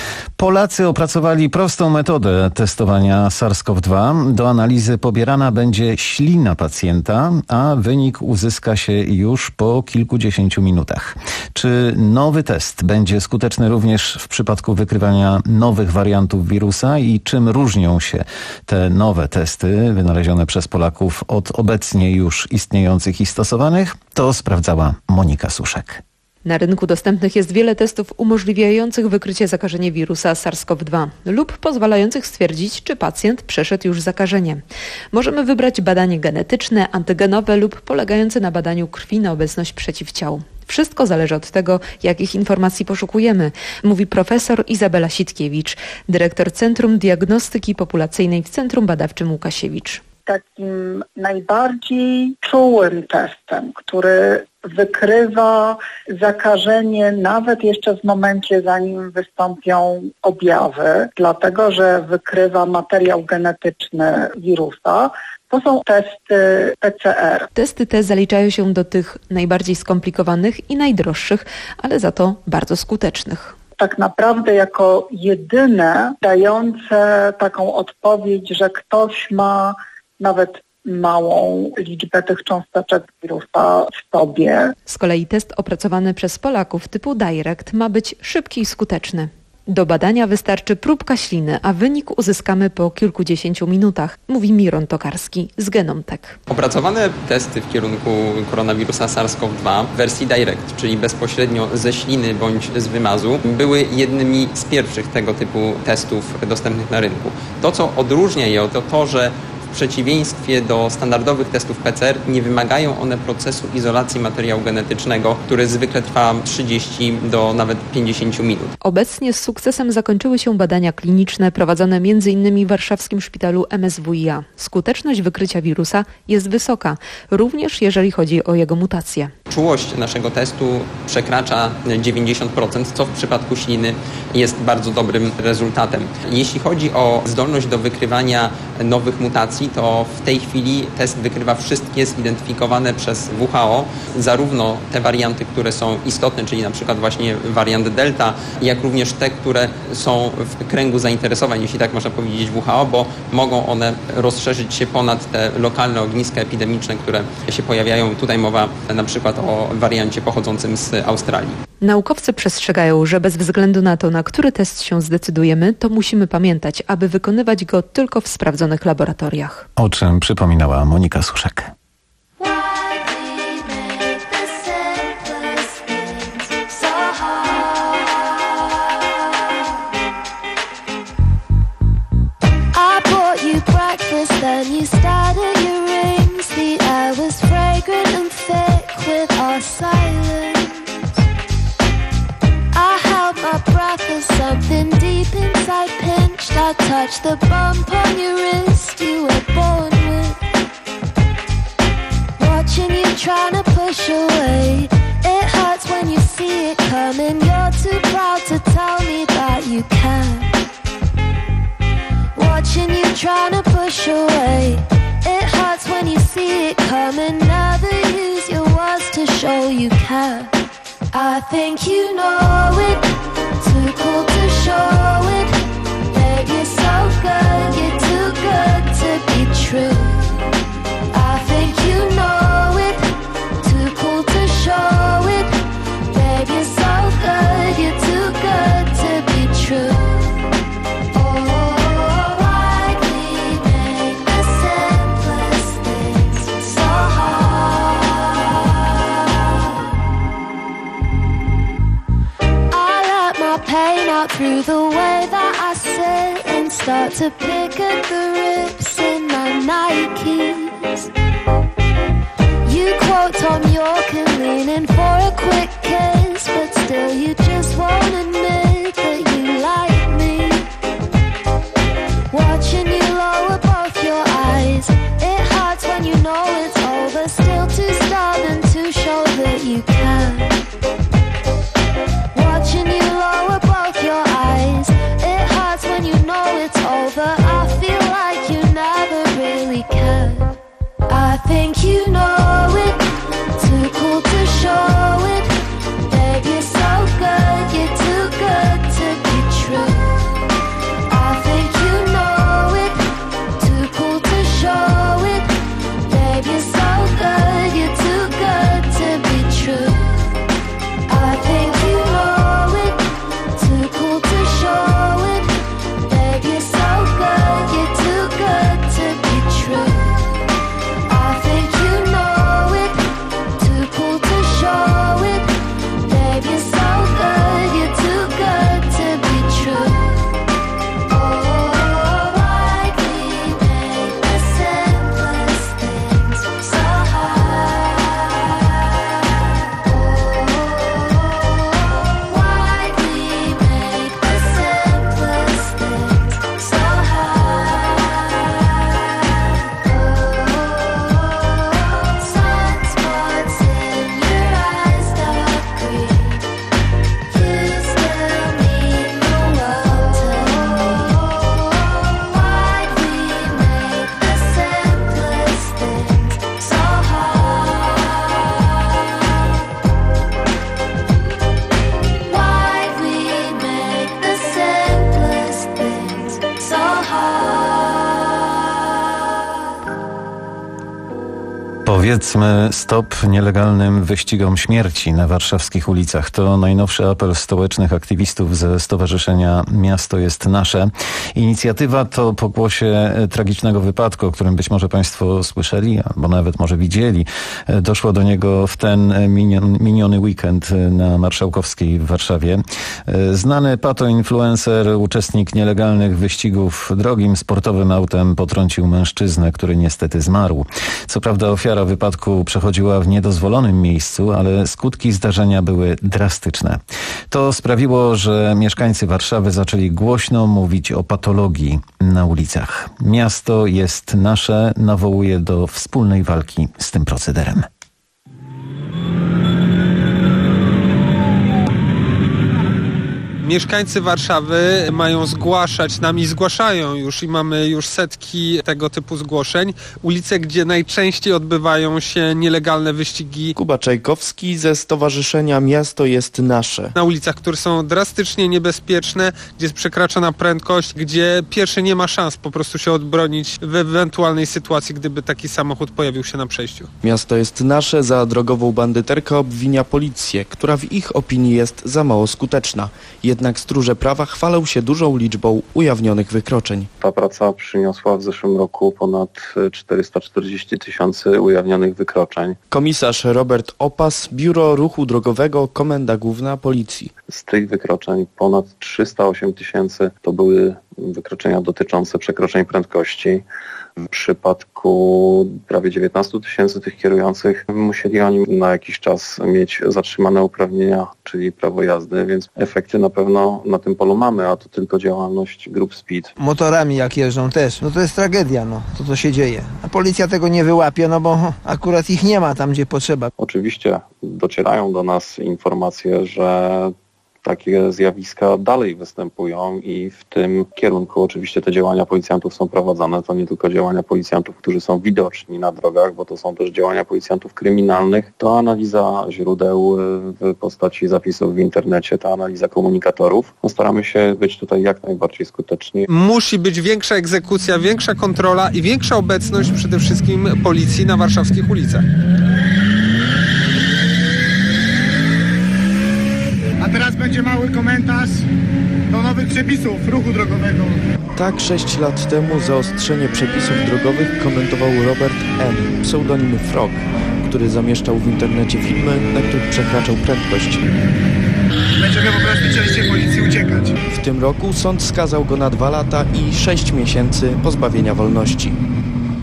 Polacy opracowali prostą metodę testowania SARS-CoV dwa. Do analizy pobierana będzie ślina pacjenta, a wynik uzyska się już po kilkudziesięciu minutach. Czy nowy test będzie skuteczny również w przypadku wykrywania nowych wariantów wirusa i czym różnią się te nowe testy wynalezione przez Polaków od obecnie już istniejących i stosowanych? To sprawdzała Monika Suszek. Na rynku dostępnych jest wiele testów umożliwiających wykrycie zakażenia wirusa SARS-CoV dwa lub pozwalających stwierdzić, czy pacjent przeszedł już zakażenie. Możemy wybrać badanie genetyczne, antygenowe lub polegające na badaniu krwi na obecność przeciwciał. Wszystko zależy od tego, jakich informacji poszukujemy, mówi profesor Izabela Sitkiewicz, dyrektor Centrum Diagnostyki Populacyjnej w Centrum Badawczym Łukasiewicz. Takim najbardziej czułym testem, który wykrywa zakażenie nawet jeszcze w momencie, zanim wystąpią objawy, dlatego że wykrywa materiał genetyczny wirusa, to są testy P C R. Testy te zaliczają się do tych najbardziej skomplikowanych i najdroższych, ale za to bardzo skutecznych. Tak naprawdę jako jedyne dające taką odpowiedź, że ktoś ma nawet małą liczbę tych cząsteczek wirusa w sobie. Z kolei test opracowany przez Polaków typu Direct ma być szybki i skuteczny. Do badania wystarczy próbka śliny, a wynik uzyskamy po kilkudziesięciu minutach, mówi Miron Tokarski z Genomtech. Opracowane testy w kierunku koronawirusa SARS-CoV dwa w wersji Direct, czyli bezpośrednio ze śliny bądź z wymazu, były jednymi z pierwszych tego typu testów dostępnych na rynku. To, co odróżnia je, to to, że w przeciwieństwie do standardowych testów P C R nie wymagają one procesu izolacji materiału genetycznego, który zwykle trwa trzydzieści do nawet pięćdziesięciu minut. Obecnie z sukcesem zakończyły się badania kliniczne prowadzone między innymi w warszawskim szpitalu M S W i A. Skuteczność wykrycia wirusa jest wysoka, również jeżeli chodzi o jego mutacje. Czułość naszego testu przekracza dziewięćdziesiąt procent, co w przypadku śliny jest bardzo dobrym rezultatem. Jeśli chodzi o zdolność do wykrywania nowych mutacji, to w tej chwili test wykrywa wszystkie zidentyfikowane przez W H O, zarówno te warianty, które są istotne, czyli na przykład właśnie wariant Delta, jak również te, które są w kręgu zainteresowań, jeśli tak można powiedzieć, W H O, bo mogą one rozszerzyć się ponad te lokalne ogniska epidemiczne, które się pojawiają. Tutaj mowa na przykład o wariancie pochodzącym z Australii. Naukowcy przestrzegają, że bez względu na to, na który test się zdecydujemy, to musimy pamiętać, aby wykonywać go tylko w sprawdzonych laboratoriach. O czym przypominała Monika Suszek. Something deep inside pinched. I touched the bump on your wrist you were born with. Watching you trying to push away. It hurts when you see it coming. You're too proud to tell me that you can. Watching you trying to push away. It hurts when you see it coming. Never use your words to show you care. I think you know it. Too cool to show it. Babe, you're so good. You're too good to be true. I think you know it. Too cool to show it. Babe, you're so good. You're too good to be true. Oh, why we make the simplest things so hard? I let my pain out through the way that I sit and start to pick at the rips in my Nikes. You quote Tom York and lean in for a quick kiss, but still you just won't admit that you like me. Watching you lower both your eyes, it hurts when you know it's over, still too stubborn to show that you can. Watching you lower both your eyes, Although I feel like you never really cared. I think you know it, too cool to show it. Babe, you're so good, you're too good to be true. I think you know it, too cool to show it. Babe, you're so good, you're too good to be true. I think you know it, too cool to show it. Babe, you're so good, you're too good to be true. I think you know it, too cool to show it. Babe, you're so good, you're too good to be true. Oh, why we make the simplest things so hard? Oh, why we make the simplest things so hard? Oh, sunspots in your eyes, dark green. You still mean the world to me. Why'd we make the simplest things so hard? Why'd we make the simplest things so hard? Powiedzmy stop nielegalnym wyścigom śmierci na warszawskich ulicach. To najnowszy apel stołecznych aktywistów ze Stowarzyszenia Miasto jest Nasze. Inicjatywa to pokłosie tragicznego wypadku, o którym być może Państwo słyszeli, albo nawet może widzieli. Doszło do niego w ten minion, miniony weekend na Marszałkowskiej w Warszawie. Znany patoinfluencer, uczestnik nielegalnych wyścigów drogim sportowym autem potrącił mężczyznę, który niestety zmarł. Co prawda ofiara wypadku przechodziła w niedozwolonym miejscu, ale skutki zdarzenia były drastyczne. To sprawiło, że mieszkańcy Warszawy zaczęli głośno mówić o patologii na ulicach. Miasto jest nasze nawołuje do wspólnej walki z tym procederem. Mieszkańcy Warszawy mają zgłaszać nam i zgłaszają już i mamy już setki tego typu zgłoszeń. Ulice, gdzie najczęściej odbywają się nielegalne wyścigi. Kuba Czajkowski ze Stowarzyszenia Miasto jest Nasze. Na ulicach, które są drastycznie niebezpieczne, gdzie jest przekraczana prędkość, gdzie pieszy nie ma szans po prostu się odbronić w ewentualnej sytuacji, gdyby taki samochód pojawił się na przejściu. Miasto jest Nasze za drogową bandyterkę obwinia policję, która w ich opinii jest za mało skuteczna. Jednak stróże prawa chwalą się dużą liczbą ujawnionych wykroczeń. Ta praca przyniosła w zeszłym roku ponad czterysta czterdzieści tysięcy ujawnionych wykroczeń. Komisarz Robert Opas, Biuro Ruchu Drogowego, Komenda Główna Policji. Z tych wykroczeń ponad trzysta osiem tysięcy to były wykroczenia dotyczące przekroczeń prędkości. W przypadku prawie dziewiętnaście tysięcy tych kierujących musieli oni na jakiś czas mieć zatrzymane uprawnienia, czyli prawo jazdy, więc efekty na pewno na tym polu mamy, a to tylko działalność grup Speed. Motorami jak jeżdżą też, no to jest tragedia, no to co się dzieje. A policja tego nie wyłapie, no bo akurat ich nie ma tam, gdzie potrzeba. Oczywiście docierają do nas informacje, że takie zjawiska dalej występują i w tym kierunku oczywiście te działania policjantów są prowadzone. To nie tylko działania policjantów, którzy są widoczni na drogach, bo to są też działania policjantów kryminalnych. To analiza źródeł w postaci zapisów w internecie, ta analiza komunikatorów. No, staramy się być tutaj jak najbardziej skuteczni. Musi być większa egzekucja, większa kontrola i większa obecność przede wszystkim policji na warszawskich ulicach. A teraz będzie mały komentarz do nowych przepisów ruchu drogowego. Tak sześć lat temu zaostrzenie przepisów drogowych komentował Robert M., pseudonim Frog, który zamieszczał w internecie filmy, na których przekraczał prędkość. Będziemy po prostu częściej policji uciekać. W tym roku sąd skazał go na dwa lata i sześć miesięcy pozbawienia wolności.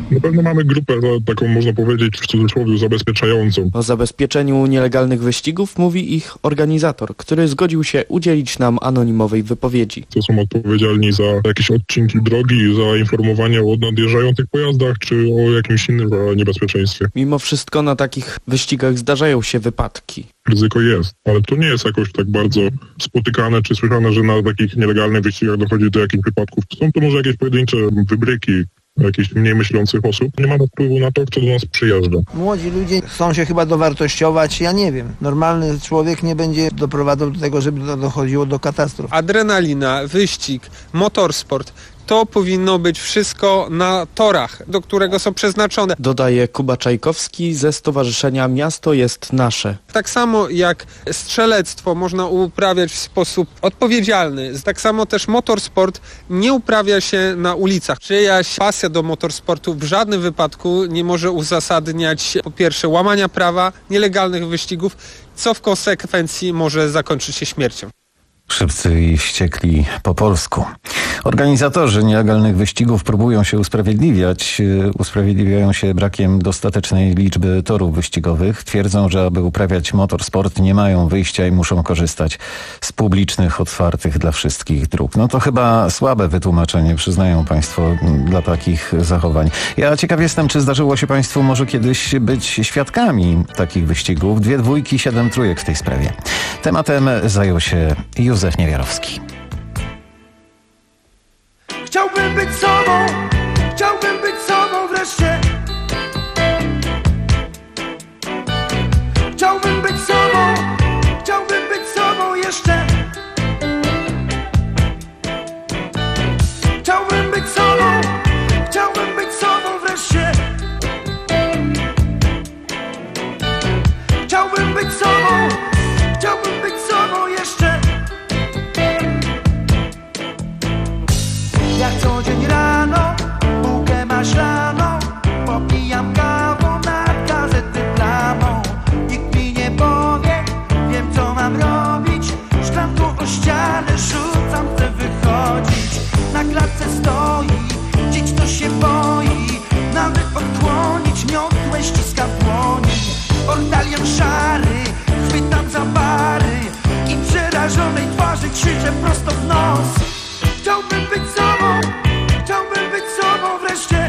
Na pewno mamy grupę taką, można powiedzieć, w cudzysłowie zabezpieczającą. O zabezpieczeniu nielegalnych wyścigów mówi ich organizator, który zgodził się udzielić nam anonimowej wypowiedzi. To są odpowiedzialni za jakieś odcinki drogi, za informowanie o nadjeżdżających pojazdach, czy o jakimś innym niebezpieczeństwie. Mimo wszystko na takich wyścigach zdarzają się wypadki. Ryzyko jest, ale to nie jest jakoś tak bardzo spotykane czy słyszane, że na takich nielegalnych wyścigach dochodzi do jakichś wypadków. Są to może jakieś pojedyncze wybryki jakichś mniej myślących osób. Nie ma wpływu na to, kto do nas przyjeżdża. Młodzi ludzie chcą się chyba dowartościować, ja nie wiem. Normalny człowiek nie będzie doprowadzał do tego, żeby dochodziło do katastrof. Adrenalina, wyścig, motorsport. To powinno być wszystko na torach, do którego są przeznaczone. Dodaje Kuba Czajkowski ze Stowarzyszenia Miasto jest Nasze. Tak samo jak strzelectwo można uprawiać w sposób odpowiedzialny, tak samo też motorsport nie uprawia się na ulicach. Czyjaś pasja do motorsportu w żadnym wypadku nie może uzasadniać po pierwsze łamania prawa, nielegalnych wyścigów, co w konsekwencji może zakończyć się śmiercią. Szybcy i wściekli po polsku. Organizatorzy nielegalnych wyścigów próbują się usprawiedliwiać. Usprawiedliwiają się brakiem dostatecznej liczby torów wyścigowych. Twierdzą, że aby uprawiać motorsport nie mają wyjścia i muszą korzystać z publicznych, otwartych dla wszystkich dróg. No to chyba słabe wytłumaczenie, przyznają państwo, dla takich zachowań. Ja ciekaw jestem, czy zdarzyło się państwu może kiedyś być świadkami takich wyścigów. Dwie dwójki, siedem trójek w tej sprawie. Tematem zajął się Józef Niewiarowski. Chciałbym być sobą, chciałbym być sobą wreszcie. Chciałbym być sobą, chciałbym być sobą jeszcze. Chciałbym być sobą, chciałbym być sobą wreszcie. Chciałbym być sobą, chciałbym być sobą jeszcze. Jak co dzień rano, bułkę maślaną, popijam kawą nad gazety plamą. Nikt mi nie powie, wiem co mam robić. Szklanką o ścianę rzucam, chcę wychodzić. Na klatce stoi, dziś to się boi. Nawet odkłonić miotłę ściska w dłoni. Ordalion szary, chwytam za bary i przerażonej twarzy krzyczę prosto w nos. Chciałbym być sobą, chciałbym być sobą wreszcie.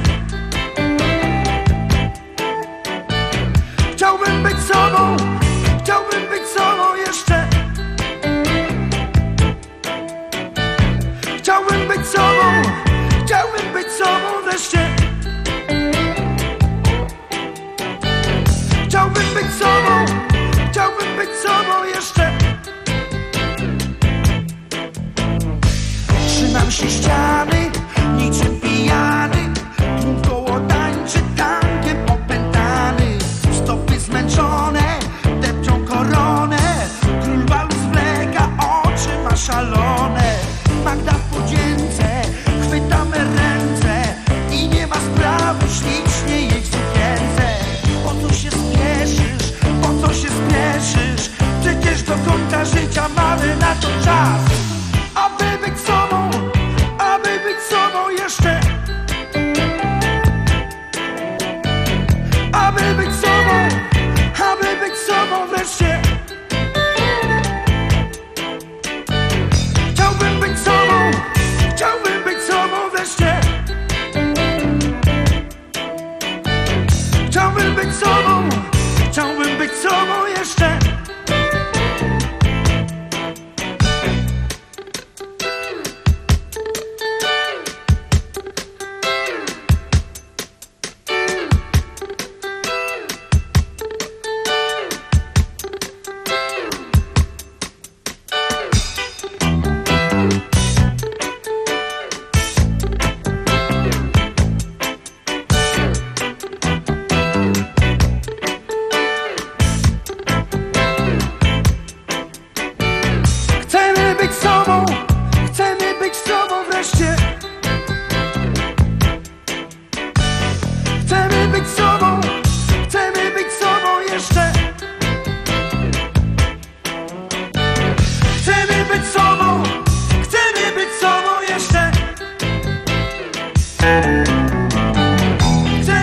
Chciałbym być sobą, chciałbym być sobą jeszcze. Chciałbym być sobą, chciałbym być sobą wreszcie. Chciałbym być sobą, chciałbym być sobą jeszcze. Trzymam się ściany, niczym pijany. Tłum koło tańczy, tankiem opętany. Stopy zmęczone, depczą koronę. Król walc wleka, oczy ma szalone. Magda w podzięce, chwytamy ręce. I nie ma sprawy, ślicznie jej w sukience. Po co się spieszysz, po co się spieszysz? Przecież do końca życia mamy na to czas. Aby być sobą, aby być sobą jeszcze. Aby być sobą, aby być sobą wreszcie. Chciałbym być sobą, chciałbym być sobą wreszcie. Chciałbym być sobą, chciałbym być sobą jeszcze. Chcemy być sobą, chcemy być sobą wreszcie. Chcemy być sobą, chcemy być sobą jeszcze. Chcemy być sobą, chcemy być sobą jeszcze. Chcemy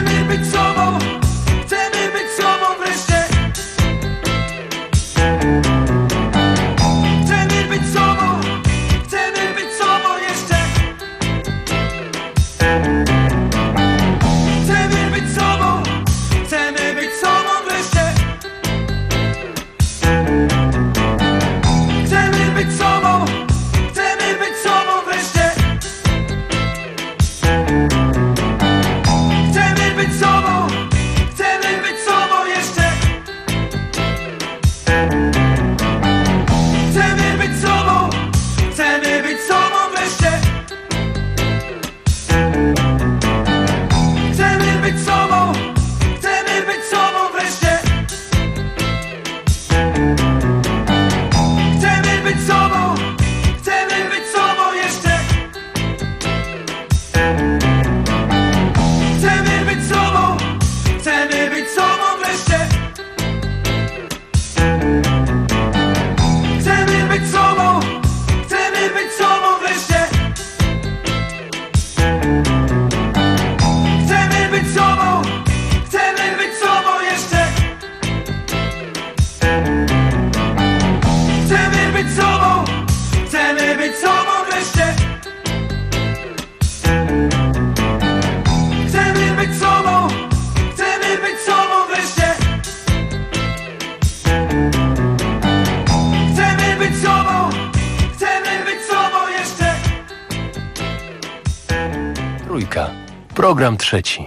Trójka. Program trzeci.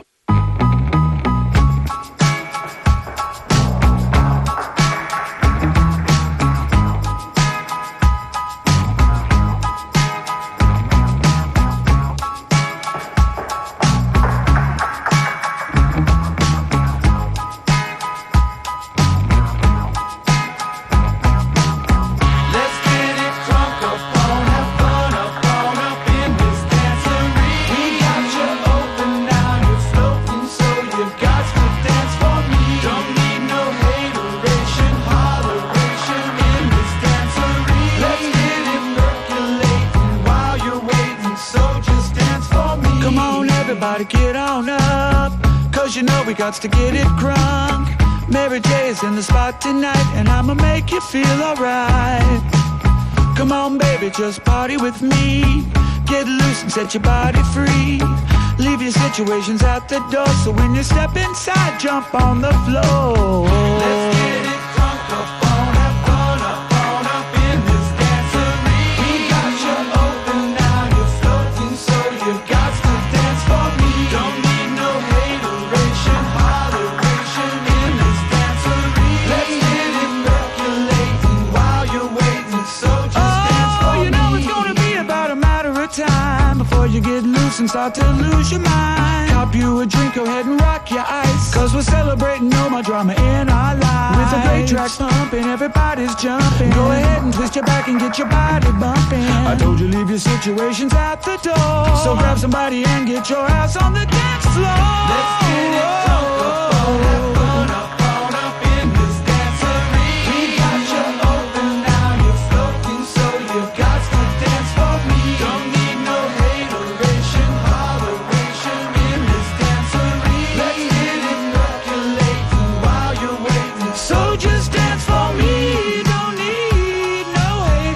Get on up, cause you know we got to get it crunk. Mary J is in the spot tonight, and I'ma make you feel alright. Come on baby, just party with me. Get loose and set your body free. Leave your situations at the door, so when you step inside, jump on the floor. Let's get it crunk up on, have fun up on, up in this dancery. We got you open now, you're floating, so you've got to dance for me. Don't need no hateration, holleration in this dancery. Let's get it percolating while you're waiting, so just oh, dance for me. You know it's gonna be about a matter of time before you get loose and start to lose your mind. Cop you a drink, go ahead and rock your ice, cause we're celebrating no more drama in our lives. With a great track pumping, everybody's jumping. Go ahead and twist your back and get your body bumping. I told you leave your situations at the door, so grab somebody and get your ass on the dance floor. Let's get it crunk up on, have fun up on, up in this dancery. We got you open now, you're floating, so you've got to dance for me. Don't need no hateration, holleration in this dancery. Let's get it percolating while you're waiting, so just dance for me. Don't need no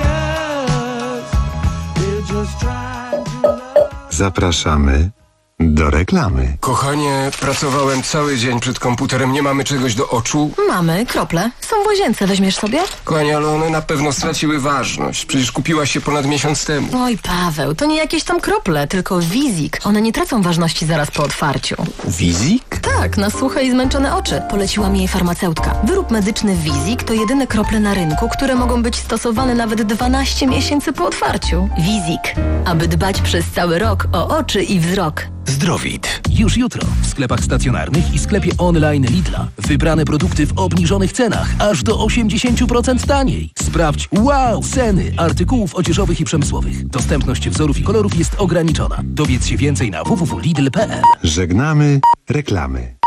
haters, we're just trying to love. Zapraszamy do reklamy. Kochanie, pracowałem cały dzień przed komputerem, nie mamy czegoś do oczu? Mamy, krople. Są w łazience, weźmiesz sobie? Kochanie, ale one na pewno straciły ważność. Przecież kupiłaś się ponad miesiąc temu. Oj, Paweł, to nie jakieś tam krople, tylko Wizik. One nie tracą ważności zaraz po otwarciu. Wizik? Tak, na suche i zmęczone oczy. Poleciła mi jej farmaceutka. Wyrób medyczny Wizik to jedyne krople na rynku, które mogą być stosowane nawet dwanaście miesięcy po otwarciu. Wizik. Aby dbać przez cały rok o oczy i wzrok. Zdrowit. Już jutro w sklepach stacjonarnych i sklepie online Lidla. Wybrane produkty w obniżonych cenach, aż do osiemdziesiąt procent taniej. Sprawdź wow ceny artykułów odzieżowych i przemysłowych. Dostępność wzorów i kolorów jest ograniczona. Dowiedz się więcej na w w w kropka lidl kropka p l. Żegnamy reklamy.